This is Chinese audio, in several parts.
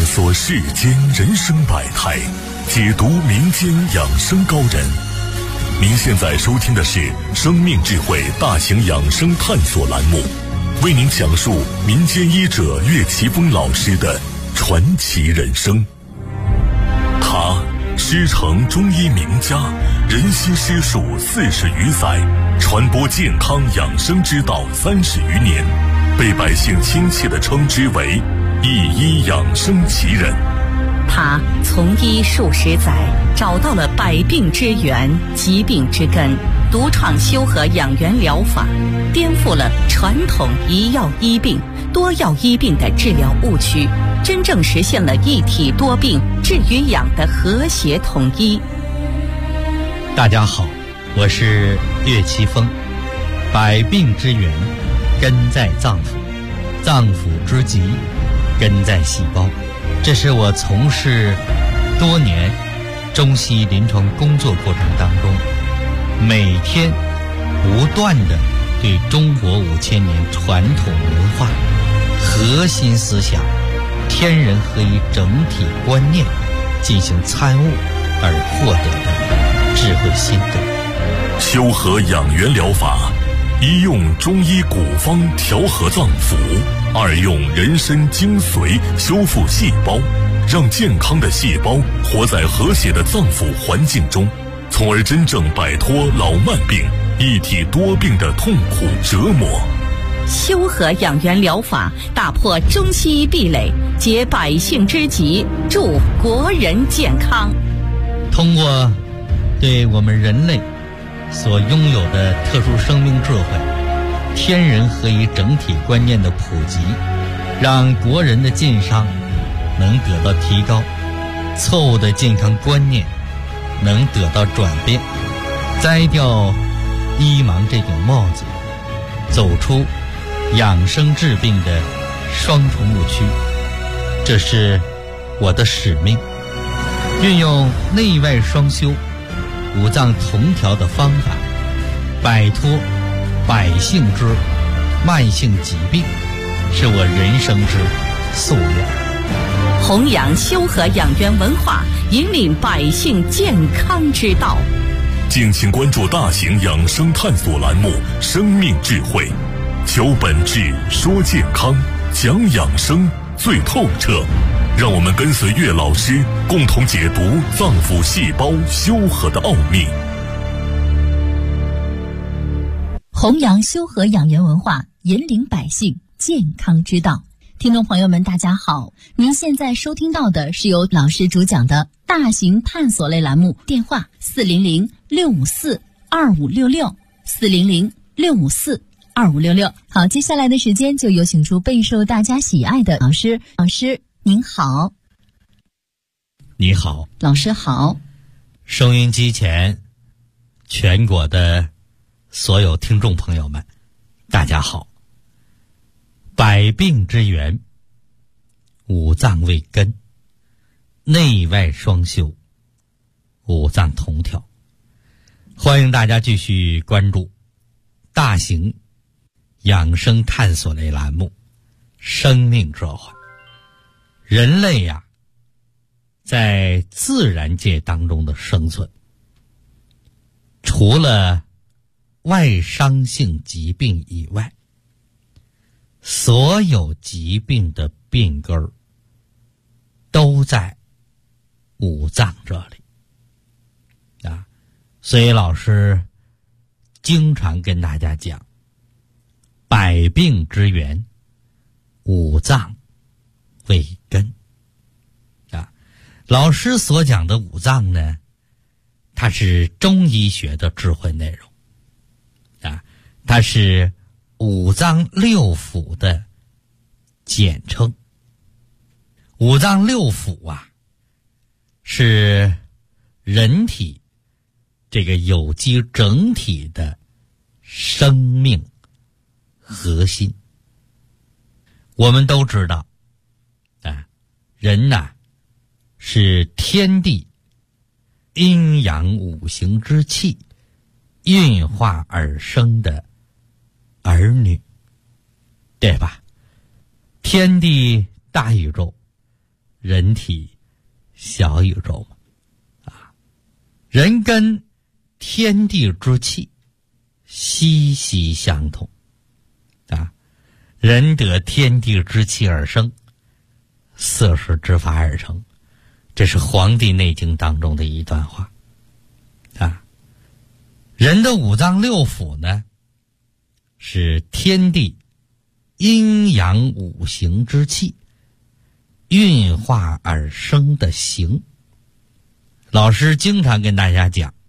索世间人生百态，解读民间养生高人。您现在收听的是生命智慧大型养生探索栏目，为您讲述民间医者岳奇峰老师的传奇人生。他师承中医名家，人心师术40余载，传播健康养生之道30余年，被百姓亲切地称之为一医养生奇人。 他从医数十载，找到了百病之源、疾病之根，独创修和养元疗法，颠覆了传统一药医病、多药医病的治疗误区，真正实现了一体多病治与养的和谐统一。 大家好，我是岳奇峰。百病之源根在脏腑，脏腑之疾根在细胞。这是我从事多年中西医临床工作过程当中，每天不断地对中国5000年传统文化核心思想天人合一整体观念进行参悟而获得的智慧心得。 修和养元疗法，一用中医古方调和脏腑，二用人参精髓修复细胞，让健康的细胞活在和谐的脏腑环境中，从而真正摆脱老慢病、一体多病的痛苦折磨。 修和养元疗法打破中西医壁垒，解百姓之急，助国人健康。 通过对我们人类所拥有的特殊生命智慧、天人合一整体观念的普及，让国人的健康能得到提高，错误的健康观念能得到转变，摘掉医盲这顶帽子，走出养生治病的双重误区。这是我的使命，运用内外双修、五脏同调的方法，摆脱百姓之慢性疾病，是我人生之夙愿。 弘扬修和养元文化，引领百姓健康之道。 敬请关注大型养生探索栏目《生命智慧》，求本质，说健康，讲养生最透彻。让我们跟随岳老师，共同解读脏腑细胞修和的奥秘。 弘扬修和养元文化，引领百姓健康之道。听众朋友们大家好，您现在收听到的是由老师主讲的大型探索类栏目，电话400-654-2566，400-654-2566。好，接下来的时间就有请出备受大家喜爱的老师。老师您好。 你好。 老师好。 收音机前全国的所有听众朋友们大家好。百病之源，五脏为根，内外双修，五脏同调。欢迎大家继续关注大型养生探索类栏目《生命智慧》。人类呀，在自然界当中的生存，除了外伤性疾病以外，所有疾病的病根儿都在五脏这里啊。所以老师经常跟大家讲，百病之源，五脏为根啊。老师所讲的五脏呢，它是中医学的智慧内容啊，它是五脏六腑的简称。五脏六腑啊，是人体这个有机整体的生命核心。我们都知道啊，人呐，是天地阴阳五行之气运化而生的儿女，对吧？天地大宇宙人体小宇宙嘛，人跟天地之气息息相通人得天地之气而生，色是之法而成，这是《黄帝内经》当中的一段话人的五脏六腑呢，是天地阴阳五行之气运化而生的形。老师经常跟大家讲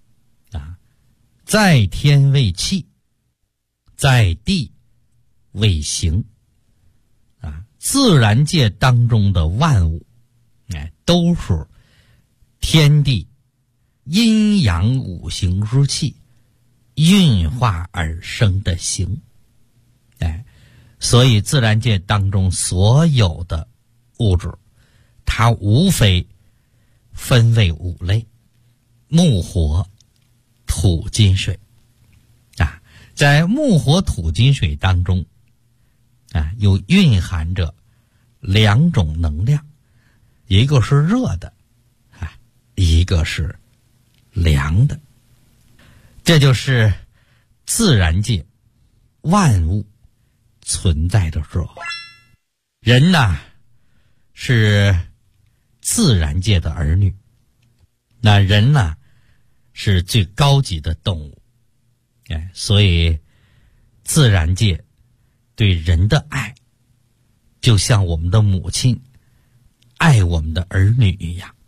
在天为气，在地为形自然界当中的万物都是天地阴阳五行之气运化而生的形所以自然界当中所有的物质，它无非分为五类：木火土金水在木火土金水当中有蕴含着两种能量，一个是热的一个是凉的。这就是自然界万物存在的时候。人呐是自然界的儿女，那人呐是最高级的动物所以自然界对人的爱就像我们的母亲爱我们的儿女一样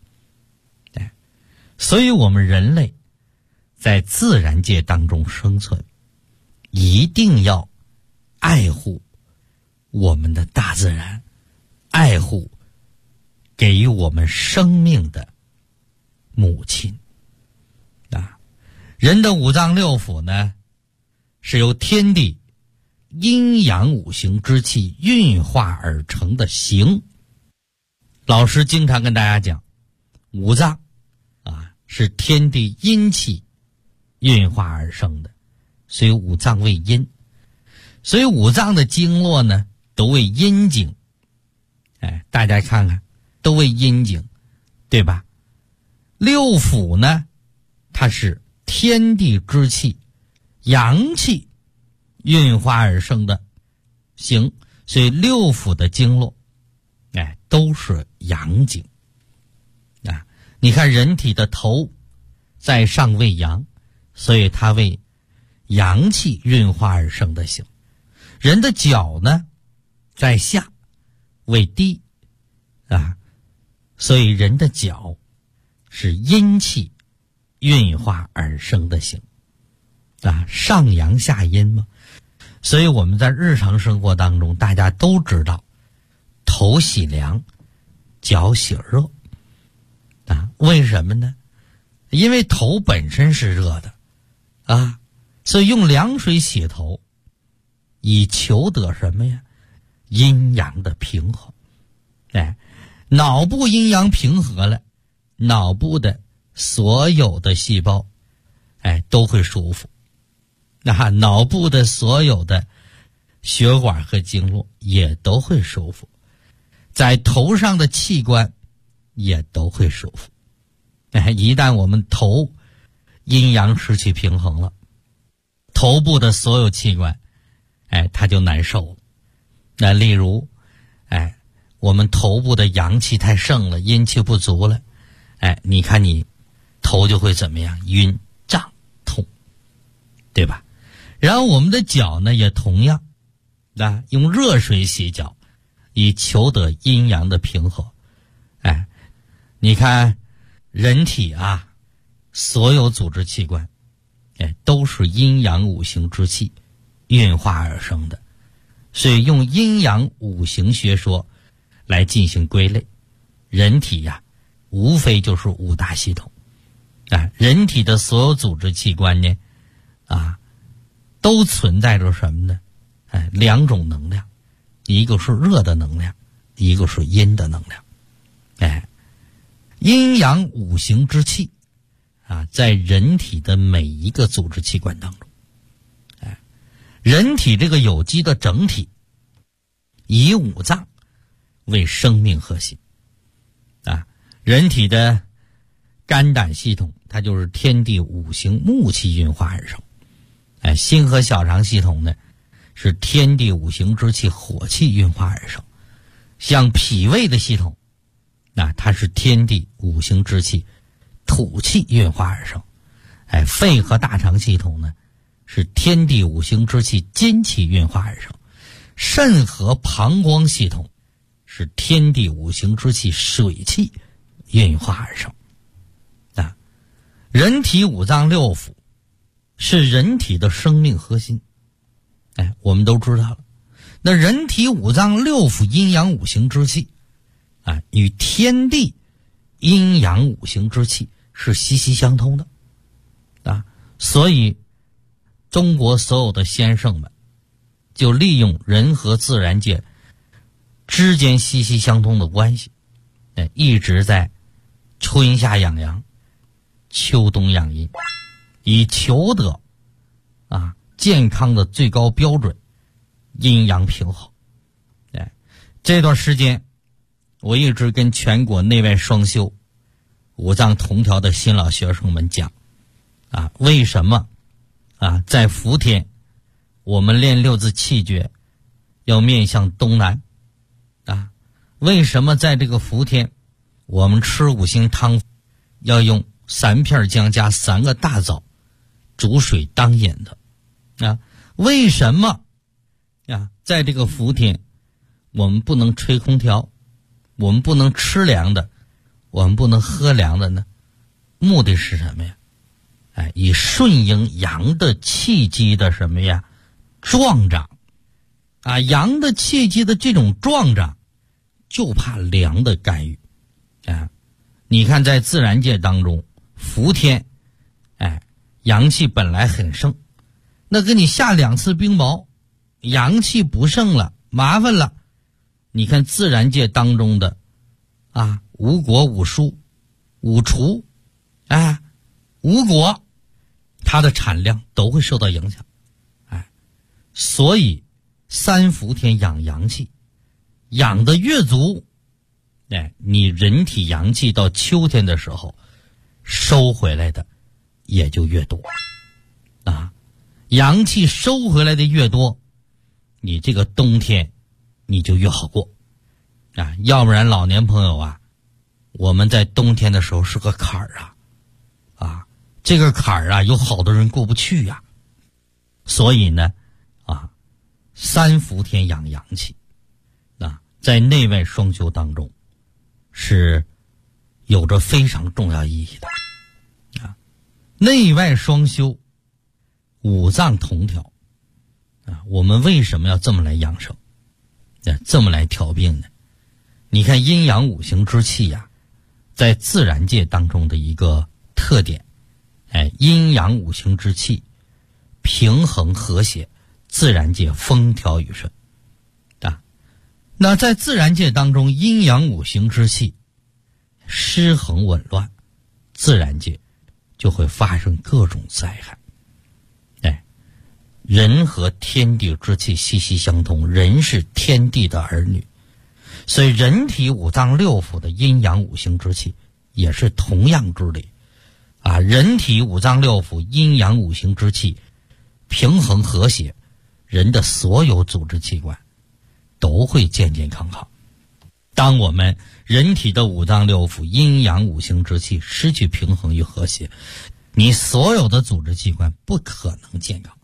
所以我们人类在自然界当中生存，一定要爱护我们的大自然，爱护给予我们生命的母亲人的五脏六腑呢，是由天地阴阳五行之气运化而成的形。老师经常跟大家讲，五脏是天地阴气运化而生的，所以五脏为阴，所以五脏的经络呢都为阴经大家看看都为阴经，对吧？六腑呢，它是天地之气阳气运化而生的形，所以六腑的经络都是阳经你看人体的头在上为阳，所以它为阳气运化而生的形。人的脚呢在下为低所以人的脚是阴气运化而生的形上阳下阴嘛。所以我们在日常生活当中大家都知道，头洗凉脚洗热为什么呢？因为头本身是热的所以用凉水洗头，以求得什么呀？阴阳的平衡脑部阴阳平和了，脑部的所有的细胞都会舒服脑部的所有的血管和经络也都会舒服，在头上的器官也都会舒服一旦我们头阴阳失去平衡了，头部的所有器官它就难受了。那例如我们头部的阳气太盛了，阴气不足了你看你头就会怎么样？晕胀痛，对吧？然后我们的脚呢也同样用热水洗脚，以求得阴阳的平和你看人体所有组织器官都是阴阳五行之气运化而生的，所以用阴阳五行学说来进行归类。人体无非就是五大系统人体的所有组织器官呢都存在着什么呢？两种能量，一个是热的能量，一个是阴的能量阴阳五行之气在人体的每一个组织器官当中人体这个有机的整体以五脏为生命核心人体的肝胆系统，它就是天地五行木气运化而成。心和小肠系统呢，是天地五行之气火气运化而成。像脾胃的系统，那它是天地五行之气土气运化而成。肺和大肠系统呢，是天地五行之气金气运化而成。肾和膀胱系统是天地五行之气水气运化而成。人体五脏六腑是人体的生命核心。我们都知道了，那人体五脏六腑阴阳五行之气与天地阴阳五行之气是息息相通的所以中国所有的先生们就利用人和自然界之间息息相通的关系，一直在春夏养阳，秋冬养阴，以求得健康的最高标准，阴阳平衡。这段时间我一直跟全国内外双修五脏同调的新老学生们讲为什么在伏天我们练六字气诀要面向东南为什么在这个伏天我们吃五行汤要用3片姜加3个大枣煮水当饮的为什么在这个伏天我们不能吹空调，我们不能吃凉的，我们不能喝凉的呢？目的是什么呀？以顺应阳的气机的什么呀？壮长阳的气机的这种壮长就怕凉的干预你看在自然界当中伏天阳气本来很盛，那给你下2次冰雹，阳气不盛了，麻烦了。你看自然界当中的五果五蔬五畜五果它的产量都会受到影响所以3伏天养阳气，养的越足你人体阳气到秋天的时候收回来的也就越多阳气收回来的越多，你这个冬天你就越好过要不然老年朋友我们在冬天的时候是个坎儿这个坎儿有好多人过不去所以呢3伏天养阳气在内外双修当中是有着非常重要意义的内外双修五脏同调我们为什么要这么来养生这么来调病呢？你看阴阳五行之气在自然界当中的一个特点阴阳五行之气平衡和谐，自然界风调雨顺那在自然界当中阴阳五行之气失衡紊乱，自然界就会发生各种灾害人和天地之气息息相通，人是天地的儿女，所以人体五脏六腑的阴阳五行之气也是同样之理人体五脏六腑阴阳五行之气平衡和谐，人的所有组织器官都会健健康康。当我们人体的五脏六腑阴阳五行之气失去平衡与和谐，你所有的组织器官不可能健康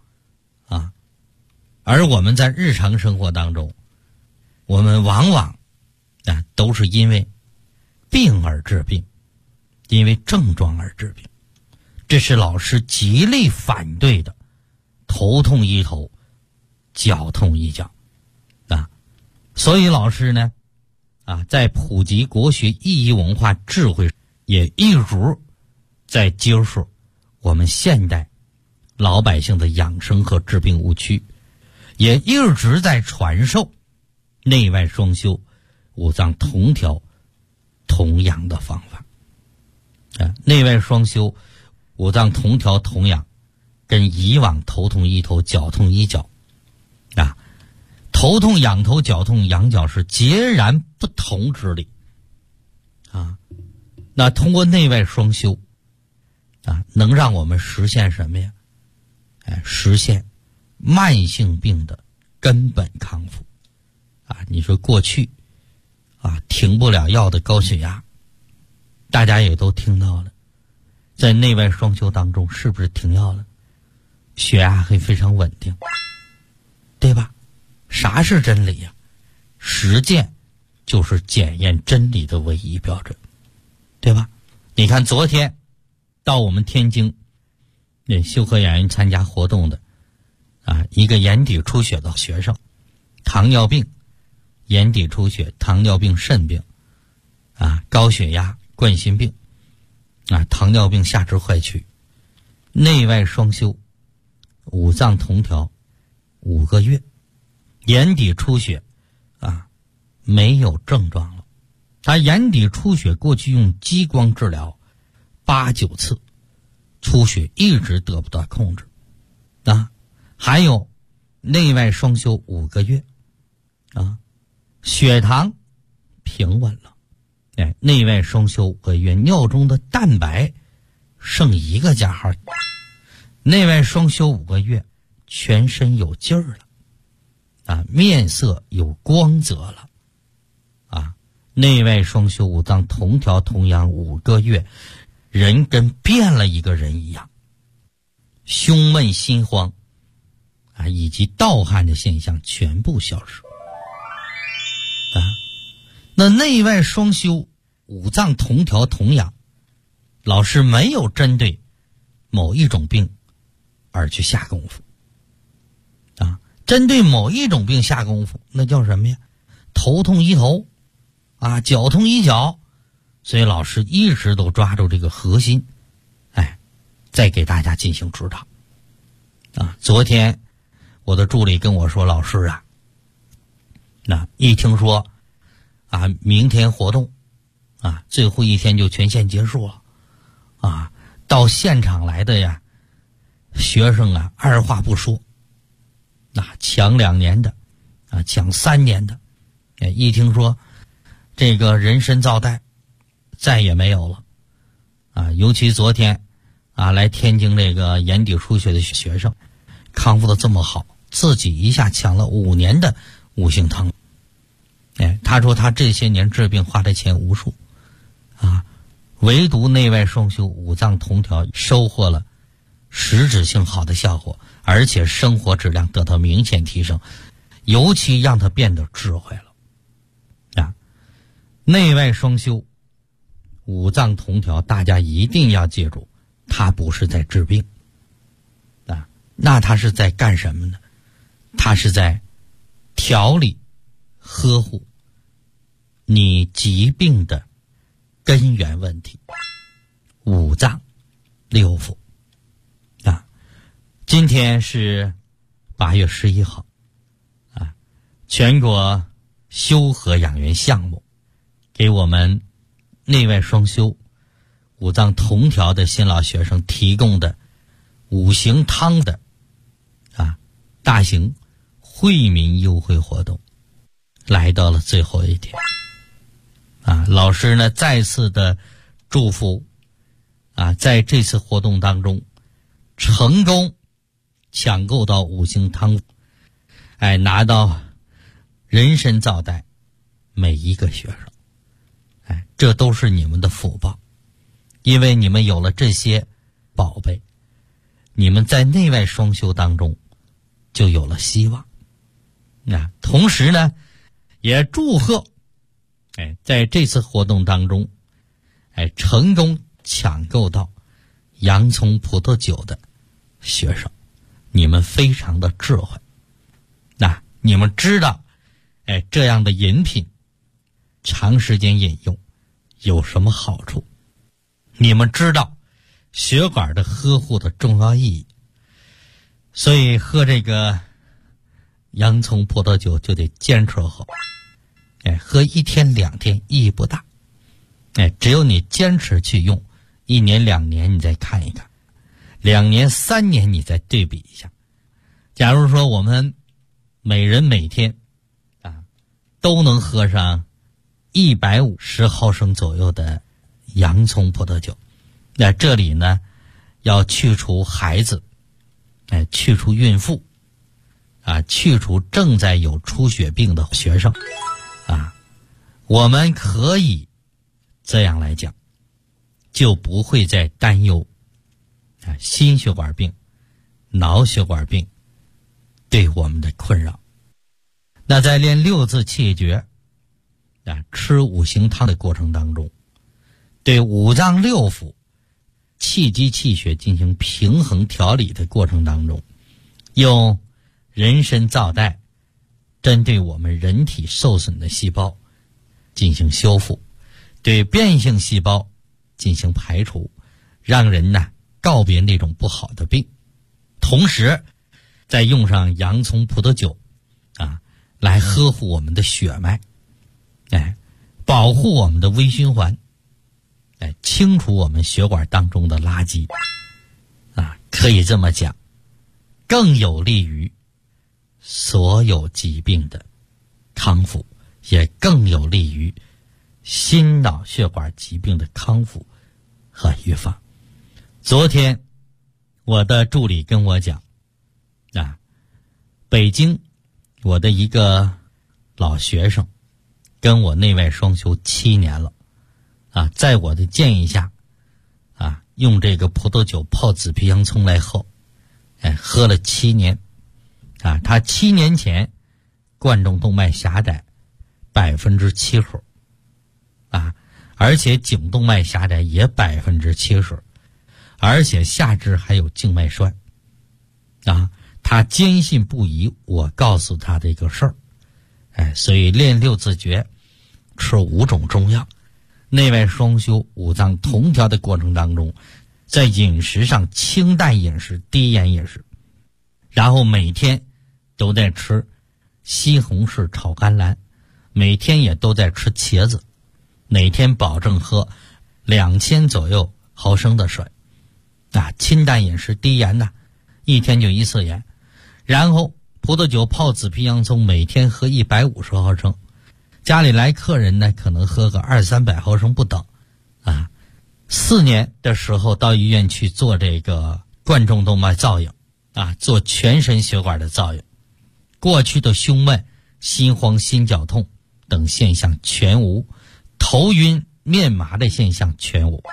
而我们在日常生活当中，我们往往都是因为病而治病，因为症状而治病，这是老师极力反对的。头痛医头，脚痛医脚所以老师呢在普及国学意义文化智慧也一直在揭示我们现代老百姓的养生和治病误区，也一直在传授内外双修五脏同调同养的方法内外双修五脏同调同养跟以往头痛医头脚痛医脚头痛养头脚痛养脚是截然不同之理那通过内外双修能让我们实现什么呀？实现慢性病的根本康复你说过去停不了药的高血压，大家也都听到了，在内外双修当中是不是停药了，血压会非常稳定，对吧？啥是真理呀？实践就是检验真理的唯一标准，对吧？你看昨天到我们天津那修和养元参加活动的一个眼底出血的学生，糖尿病、眼底出血、糖尿病、肾病高血压、冠心病糖尿病下肢坏曲，内外双修，五脏同调5个月，眼底出血没有症状了。他眼底出血过去用激光治疗8、9次，出血一直得不到控制还有内外双修5个月血糖平稳了，内外双修5个月，尿中的蛋白剩1个加号，内外双修5个月，全身有劲儿了面色有光泽了内外双修五脏同调同养5个月，人跟变了一个人一样，胸闷心慌以及盗汗的现象全部消失那内外双修五脏同调同养，老师没有针对某一种病而去下功夫针对某一种病下功夫，那叫什么呀？头痛医头脚痛医脚。所以老师一直都抓住这个核心再给大家进行指导昨天我的助理跟我说，老师一听说明天活动最后一天就全线结束了到现场来的呀学生二话不说抢2年的抢3年的一听说这个人参皂苷再也没有了尤其昨天来天津这个眼底出血的学生康复的这么好，自己一下抢了5年的五行汤他说他这些年治病花的钱无数唯独内外双修五脏同调收获了实质性好的效果，而且生活质量得到明显提升，尤其让他变得智慧了内外双修五脏同调，大家一定要记住，它不是在治病那它是在干什么呢？它是在调理呵护你疾病的根源问题，五脏六腑今天是8月11号全国修和养元项目给我们内外双修五脏同调的新老学生提供的五行汤的大型惠民优惠活动来到了最后一天老师呢再次的祝福在这次活动当中成功抢购到五行汤拿到人参皂苷每一个学生这都是你们的福报，因为你们有了这些宝贝，你们在内外双修当中就有了希望同时呢也祝贺在这次活动当中成功抢购到洋葱葡萄酒的学生，你们非常的智慧你们知道这样的饮品长时间饮用有什么好处，你们知道血管的呵护的重要意义，所以喝这个洋葱葡萄酒就得坚持喝喝1天2天意义不大只有你坚持去用1年2年你再看一看，2年3年你再对比一下。假如说我们每人每天都能喝上150毫升左右的洋葱葡萄酒。那这里呢，要去除孩子，去除孕妇，去除正在有出血病的学生，我们可以这样来讲，就不会再担忧心血管病、脑血管病对我们的困扰。那在练六字气诀吃五行汤的过程当中，对五脏六腑气机气血进行平衡调理的过程当中，用人参皂苷针对我们人体受损的细胞进行修复，对变性细胞进行排除，让人告别那种不好的病。同时再用上洋葱葡萄酒来呵护我们的血脉，保护我们的微循环，清除我们血管当中的垃圾，可以这么讲，更有利于所有疾病的康复，也更有利于心脑血管疾病的康复和预防。昨天我的助理跟我讲北京我的一个老学生跟我内外双修7年了在我的建议下用这个葡萄酒泡紫皮洋葱来喝，喝了7年他7年前冠状动脉狭窄70%而且颈动脉狭窄也70%，而且下肢还有静脉栓他坚信不疑我告诉他的一个事儿，所以练六字诀，吃5种中药，内外双修，五脏同调的过程当中，在饮食上清淡饮食、低盐饮食，然后每天都在吃西红柿炒甘蓝，每天也都在吃茄子，每天保证喝2000左右毫升的水清淡饮食，低盐1天就1次盐，然后葡萄酒泡紫皮洋葱，每天喝150毫升，家里来客人呢可能喝个200-300毫升不等4年的时候到医院去做这个冠状动脉造影做全身血管的造影，过去的胸闷、心慌、心绞痛等现象全无，头晕面麻的现象全无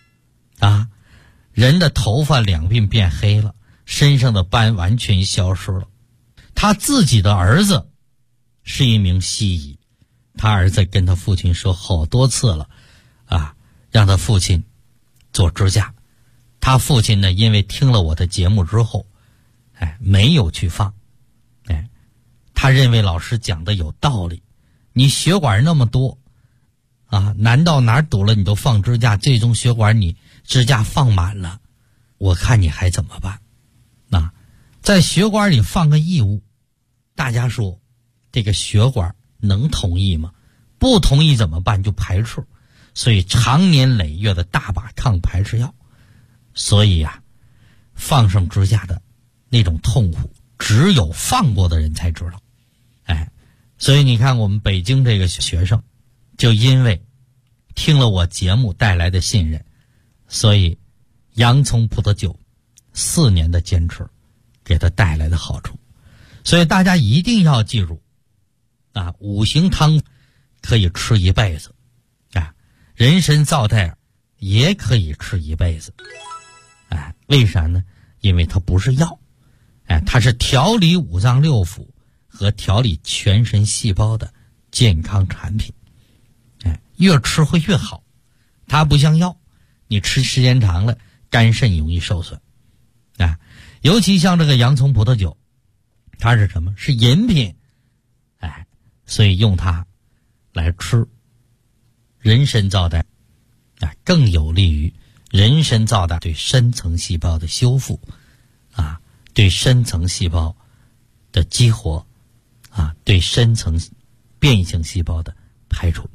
人的头发两鬓变黑了，身上的斑完全消失了。他自己的儿子是一名西医，他儿子跟他父亲说好多次了让他父亲做支架，他父亲呢因为听了我的节目之后没有去放他认为老师讲的有道理，你血管那么多难道哪儿堵了你都放支架，最终血管你支架放满了，我看你还怎么办在血管里放个异物，大家说这个血管能同意吗？不同意怎么办？就排斥，所以长年累月的大把抗排斥药，所以放上支架的那种痛苦只有放过的人才知道所以你看我们北京这个学生就因为听了我节目带来的信任，所以洋葱葡萄酒4年的坚持给他带来的好处。所以大家一定要记住五行汤可以吃一辈子人参皂苷也可以吃一辈子为啥呢？因为它不是药它是调理五脏六腑和调理全身细胞的健康产品越吃会越好，它不像药，你吃时间长了肝肾容易受损尤其像这个洋葱葡萄酒，它是什么？是饮品所以用它来吃人参皂苷更有利于人参皂苷对深层细胞的修复对深层细胞的激活对深层变性细胞的排除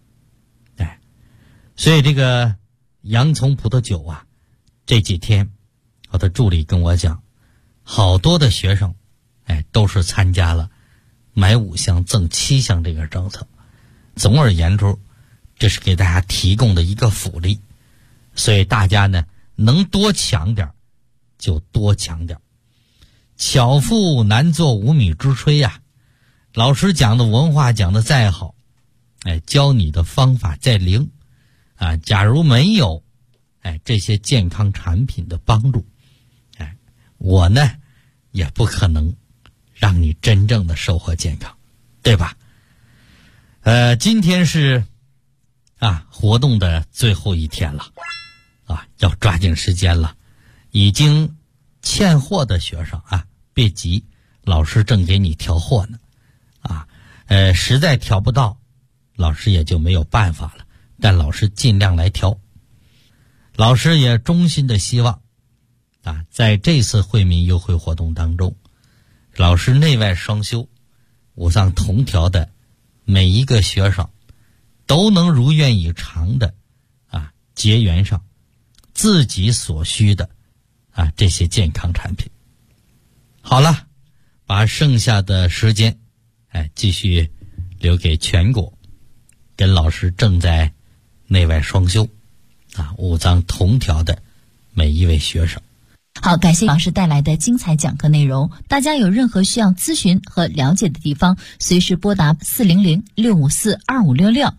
所以这个洋葱葡萄酒这几天我的助理跟我讲，好多的学生都是参加了买5箱赠7箱这个政策。总而言之， 这是给大家提供的一个福利，所以大家呢能多抢点就多抢点。巧妇难做无米之炊呀，老师讲的文化讲的再好，教你的方法再灵啊，假如没有这些健康产品的帮助，我呢也不可能让你真正的收获健康，对吧？今天是活动的最后一天了要抓紧时间了。已经欠货的学生别急，老师正给你调货呢实在调不到，老师也就没有办法了，但老师尽量来调。老师也衷心的希望在这次惠民优惠活动当中，老师内外双修五脏同调的每一个学生都能如愿以偿的结缘上自己所需的这些健康产品。好了，把剩下的时间继续留给全国跟老师正在内外双修五脏同调的每一位学生。 好，感谢老师带来的精彩讲课内容。大家有任何需要咨询和了解的地方，随时拨打400-654-2566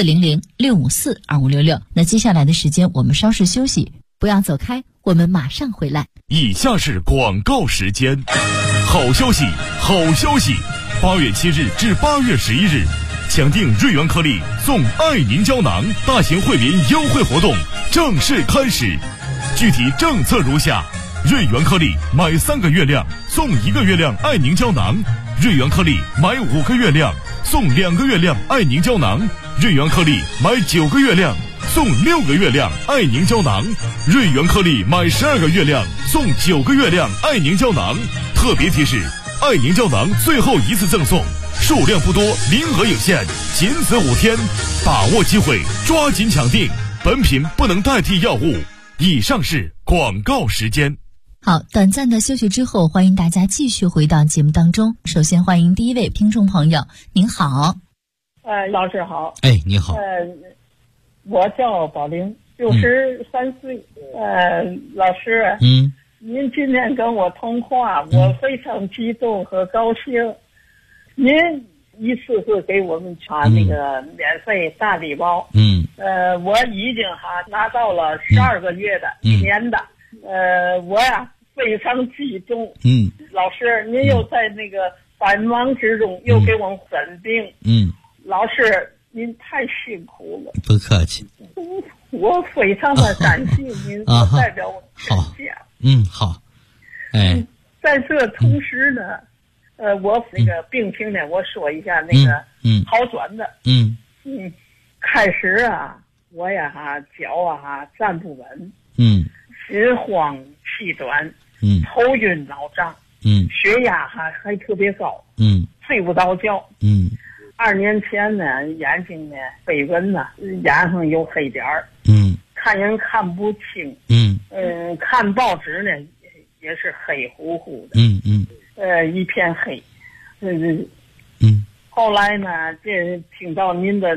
400-654-2566。那接下来的时间我们稍事休息，不要走开，我们马上回来。 以下是广告时间。好消息，好消息！8月7日至8月11日，抢订瑞元颗粒送爱凝胶囊大型惠民优惠活动正式开始。具体政策如下：瑞元颗粒买3个月亮送1个月亮爱凝胶囊，瑞元颗粒买5个月亮送2个月亮爱凝胶囊，瑞元颗粒买9个月亮送6个月亮爱凝胶囊，瑞元颗粒买12个月亮送9个月亮爱凝胶囊。特别提示：爱凝胶囊最后一次赠送，数量不多，名额有限，仅此5天，把握机会，抓紧抢订。本品不能代替药物。以上是广告时间。 好，短暂的休息之后，欢迎大家继续回到节目当中。首先欢迎第一位听众朋友，您好。 老师好。 你好。 我叫宝玲，63岁。老师，您今天跟我通话，我非常激动和高兴。您一次次给我们传那个免费大礼包。我已经拿到了12个月的，1年的。我非常激动。老师，您又在那个繁忙之中又给我诊病。老师，您太辛苦了。 不客气。 我非常的感谢您，代表我全家。 好。 在这同时呢，我那个病情呢，我说一下那个好转的。开始我脚站不稳。心慌气短。头晕脑胀。血压还特别高。睡不着觉。2年前呢，眼睛呢飞蚊眼上有黑点儿。看人看不清。看报纸呢也是黑乎乎的。一片黑。后来呢，这听到您的